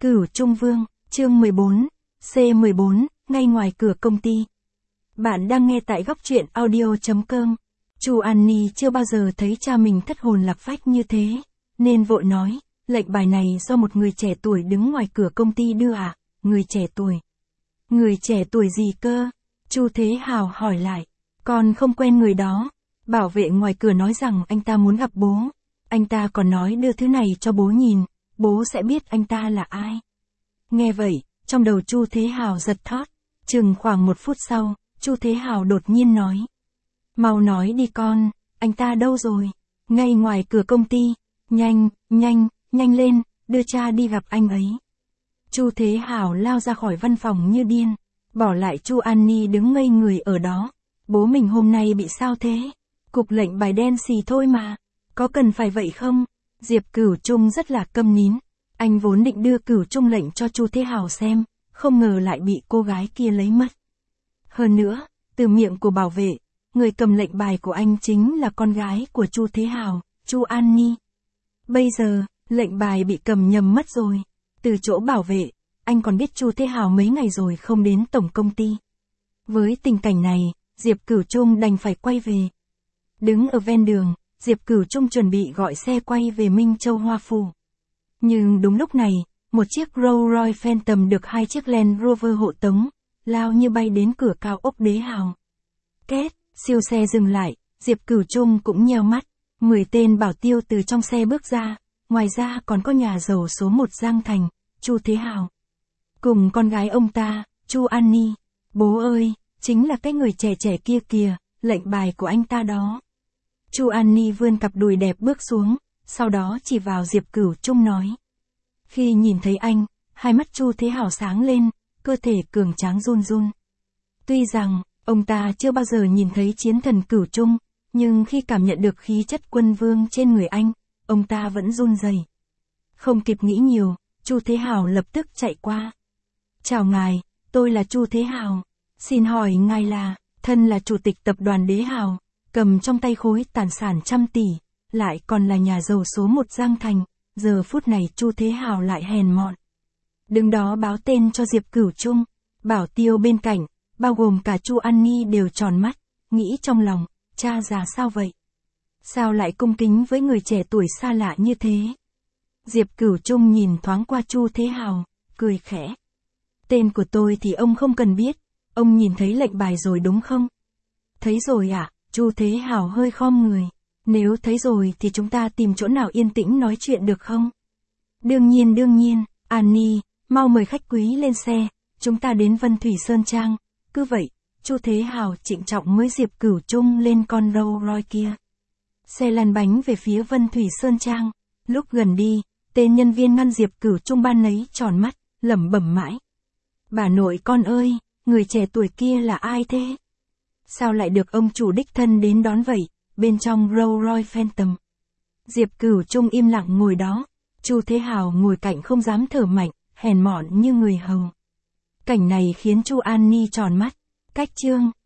Cửu Trung Vương, chương 14, C14, ngay ngoài cửa công ty. Bạn đang nghe tại góc truyện audio.com. Chu Annie chưa bao giờ thấy cha mình thất hồn lạc phách như thế, nên vội nói, lệnh bài này do một người trẻ tuổi đứng ngoài cửa công ty đưa à? Người trẻ tuổi? Người trẻ tuổi gì cơ? Chu Thế Hào hỏi lại. Con không quen người đó. Bảo vệ ngoài cửa nói rằng anh ta muốn gặp bố. Anh ta còn nói đưa thứ này cho bố nhìn, bố sẽ biết anh ta là ai. Nghe vậy, trong đầu Chu Thế Hào giật thót. Chừng khoảng 1 phút sau, Chu Thế Hào đột nhiên nói. Mau nói đi con, anh ta đâu rồi? Ngay ngoài cửa công ty. Nhanh lên, đưa cha đi gặp anh ấy. Chu Thế Hào lao ra khỏi văn phòng như điên, bỏ lại Chu Annie đứng ngây người ở đó. Bố mình hôm nay bị sao thế? Cục lệnh bài đen xì thôi mà. Có cần phải vậy không? Diệp Cửu Trung rất là câm nín. Anh vốn định đưa Cửu Trung lệnh cho Chu Thế Hào xem, không ngờ lại bị cô gái kia lấy mất. Hơn nữa, từ miệng của bảo vệ, người cầm lệnh bài của anh chính là con gái của Chu Thế Hào, Chu Annie. Bây giờ, lệnh bài bị cầm nhầm mất rồi. Từ chỗ bảo vệ, anh còn biết Chu Thế Hào mấy ngày rồi không đến tổng công ty. Với tình cảnh này, Diệp Cửu Trung đành phải quay về. Đứng ở ven đường, Diệp Cửu Trung chuẩn bị gọi xe quay về Minh Châu Hoa Phủ. Nhưng đúng lúc này, một chiếc Rolls Royce Phantom được 2 chiếc Land Rover hộ tống, lao như bay đến cửa cao ốc Đế Hào. Két, siêu xe dừng lại, Diệp Cửu Trung cũng nheo mắt. 10 tên bảo tiêu từ trong xe bước ra, ngoài ra còn có nhà giàu số 1 Giang Thành, Chu Thế Hào. Cùng con gái ông ta, Chu Annie. Bố ơi, chính là cái người trẻ trẻ kia kìa, lệnh bài của anh ta đó. Chu Annie vươn cặp đùi đẹp bước xuống, sau đó chỉ vào Diệp Cửu Trung nói. Khi nhìn thấy anh, hai mắt Chu Thế Hào sáng lên, cơ thể cường tráng run run. Tuy rằng, ông ta chưa bao giờ nhìn thấy chiến thần Cửu Trung, nhưng khi cảm nhận được khí chất quân vương trên người anh, ông ta vẫn run rẩy. Không kịp nghĩ nhiều, Chu Thế Hào lập tức chạy qua. Chào ngài, tôi là Chu Thế Hào. Xin hỏi ngài là, thân là chủ tịch tập đoàn Đế Hào, cầm trong tay khối tài sản 100 tỷ, lại còn là nhà giàu số 1 Giang Thành. Giờ phút này Chu Thế Hào lại hèn mọn. Đứng đó báo tên cho Diệp Cửu Trung. Bảo tiêu bên cạnh, bao gồm cả Chu Annie đều tròn mắt, nghĩ trong lòng, cha già sao vậy? Sao lại cung kính với người trẻ tuổi xa lạ như thế? Diệp Cửu Trung nhìn thoáng qua Chu Thế Hào, cười khẽ. Tên của tôi thì ông không cần biết, ông nhìn thấy lệnh bài rồi đúng không? Thấy rồi ạ, Chu Thế Hào hơi khom người. Nếu thấy rồi thì chúng ta tìm chỗ nào yên tĩnh nói chuyện được không? Đương nhiên, Annie, mau mời khách quý lên xe, chúng ta đến Vân Thủy Sơn Trang. Cứ vậy, Chu Thế Hào trịnh trọng mới Diệp Cửu Trung lên con Rolls Royce kia. Xe lăn bánh về phía Vân Thủy Sơn Trang. Lúc gần đi, tên nhân viên ngăn Diệp Cửu Trung ban nấy tròn mắt, lẩm bẩm mãi. Bà nội con ơi, người trẻ tuổi kia là ai thế? Sao lại được ông chủ đích thân đến đón vậy, bên trong Rolls Royce Phantom? Diệp Cửu Trung im lặng ngồi đó, Chu Thế Hào ngồi cạnh không dám thở mạnh, hèn mọn như người hầu. Cảnh này khiến Chu Annie tròn mắt. Cách chương